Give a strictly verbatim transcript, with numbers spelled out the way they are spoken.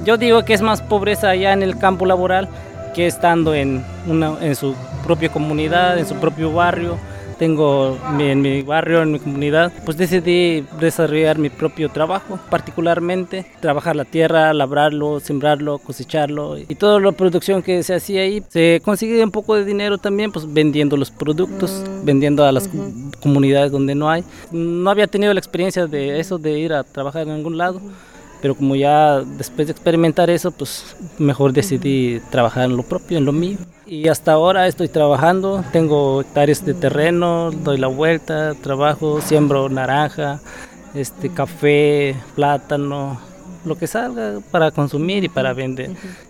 Yo digo que es más pobreza allá en el campo laboral que estando en, una, en su propia comunidad, en su propio barrio. Tengo mi, en mi barrio, en mi comunidad, pues decidí desarrollar mi propio trabajo, particularmente trabajar la tierra, labrarlo, sembrarlo, cosecharlo y toda la producción que se hacía ahí. Se consigue un poco de dinero también, pues vendiendo los productos, vendiendo a las uh-huh. comunidades donde no hay. No había tenido la experiencia de eso, de ir a trabajar en algún lado. Pero como ya después de experimentar eso, pues mejor decidí trabajar en lo propio, en lo mío. Y hasta ahora estoy trabajando, tengo hectáreas de terreno, doy la vuelta, trabajo, siembro naranja, este, café, plátano, lo que salga para consumir y para vender.